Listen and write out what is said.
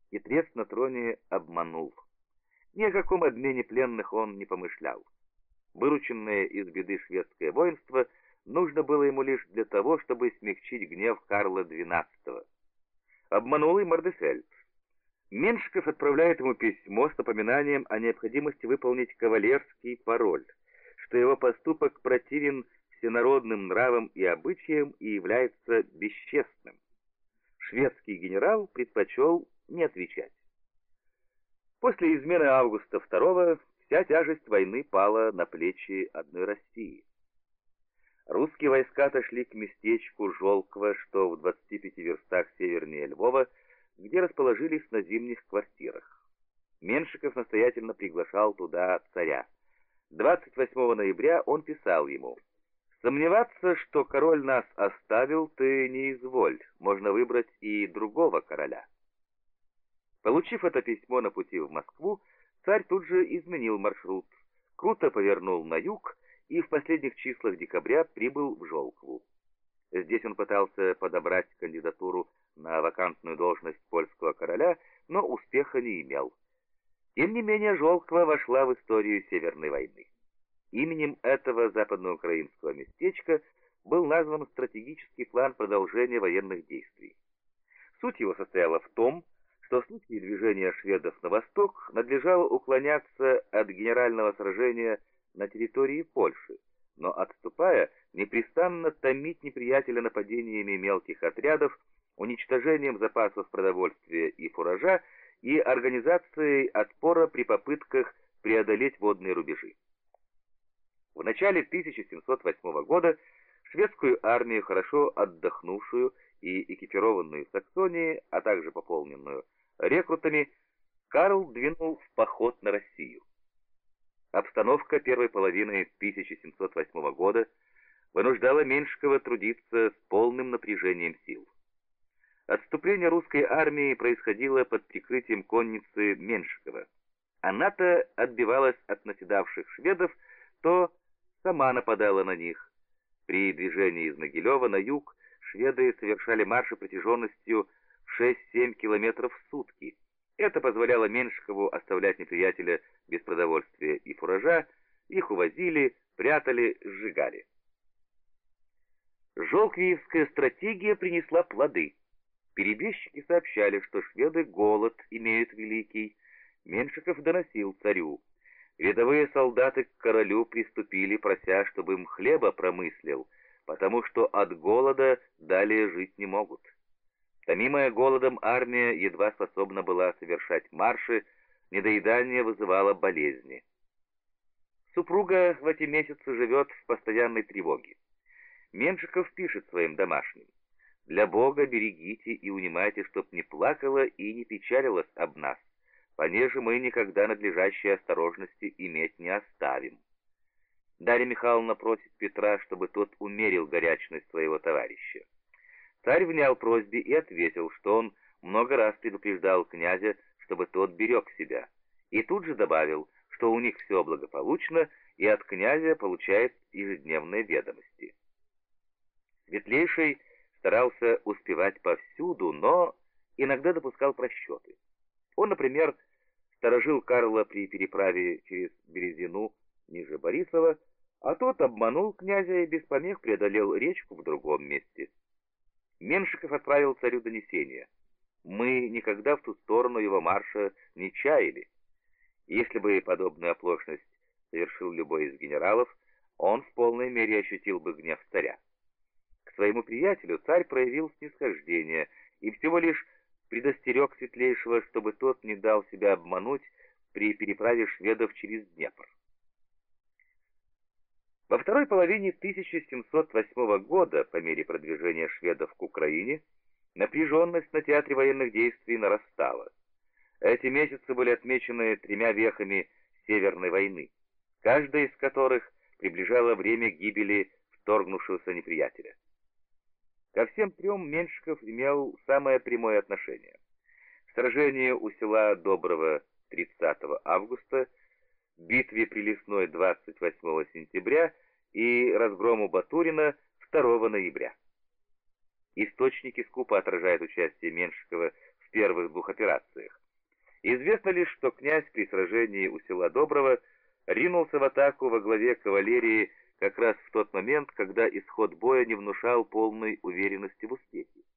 и трест на троне обманул. Ни о каком обмене пленных он не помышлял. Вырученное из беды шведское воинство нужно было ему лишь для того, чтобы смягчить гнев Карла XII. Обманул и Мордесельд. Меншиков отправляет ему письмо с напоминанием о необходимости выполнить кавалерский пароль, что его поступок противен всенародным нравам и обычаям и является бесчестным. Шведский генерал предпочел не отвечать. После измены Августа II вся тяжесть войны пала на плечи одной России. Русские войска отошли к местечку Жолква, что в 25 верстах севернее Львова, где расположились на зимних квартирах. Меншиков настоятельно приглашал туда царя. 28 ноября он писал ему: «Сомневаться, что король нас оставил, ты не изволь, можно выбрать и другого короля». Получив это письмо на пути в Москву, царь тут же изменил маршрут, круто повернул на юг и в последних числах декабря прибыл в Жолкву. Здесь он пытался подобрать кандидатуру на вакантную должность польского короля, но успеха не имел. Тем не менее, Жолква вошла в историю Северной войны. Именем этого западноукраинского местечка был назван стратегический план продолжения военных действий. Суть его состояла в том, что в случае движения шведов на восток надлежало уклоняться от генерального сражения на территории Польши, но, отступая, непрестанно томить неприятеля нападениями мелких отрядов, уничтожением запасов продовольствия и фуража и организацией отпора при попытках преодолеть водные рубежи. В начале 1708 года шведскую армию, хорошо отдохнувшую и экипированную в Саксонии, а также пополненную рекрутами, Карл двинул в поход на Россию. Обстановка первой половины 1708 года вынуждала Меншикова трудиться с полным напряжением сил. Отступление русской армии происходило под прикрытием конницы Меншикова. Она-то отбивалась от наседавших шведов, то сама нападала на них. При движении из Могилева на юг шведы совершали марши протяженностью в 6-7 километров в сутки. Это позволяло Меншикову оставлять неприятеля без продовольствия и фуража, их увозили, прятали, сжигали. Жолквиевская стратегия принесла плоды. Перебежчики сообщали, что шведы голод имеют великий. Меншиков доносил царю: рядовые солдаты к королю приступили, прося, чтобы им хлеба промыслил, потому что от голода далее жить не могут. Томимая голодом армия едва способна была совершать марши, недоедание вызывало болезни. Супруга в эти месяцы живет в постоянной тревоге. Меншиков пишет своим домашним: «Для Бога берегите и унимайте, чтоб не плакала и не печалилась об нас, понеже мы никогда надлежащей осторожности иметь не оставим». Дарья Михайловна просит Петра, чтобы тот умерил горячность своего товарища. Царь внял просьбе и ответил, что он много раз предупреждал князя, чтобы тот берег себя, и тут же добавил, что у них все благополучно, и от князя получает ежедневные ведомости. Светлейший старался успевать повсюду, но иногда допускал просчеты. Он, например, сторожил Карла при переправе через Березину ниже Борисова, а тот обманул князя и без помех преодолел речку в другом месте. Меншиков отправил царю донесение: «Мы никогда в ту сторону его марша не чаяли». Если бы подобную оплошность совершил любой из генералов, он в полной мере ощутил бы гнев царя. К своему приятелю царь проявил снисхождение и всего лишь предостерег Светлейшего, чтобы тот не дал себя обмануть при переправе шведов через Днепр. Во второй половине 1708 года, по мере продвижения шведов к Украине, напряженность на театре военных действий нарастала. Эти месяцы были отмечены 3 вехами Северной войны, каждая из которых приближала время гибели вторгнувшегося неприятеля. Ко всем 3 Меншиков имел самое прямое отношение. Сражение у села Доброво 30 августа, битве при Лесной 28 сентября и разгрому Батурина 2 ноября. Источники скупо отражают участие Меншикова в первых 2 операциях. Известно лишь, что князь при сражении у села Доброго ринулся в атаку во главе кавалерии как раз в тот момент, когда исход боя не внушал полной уверенности в успехе.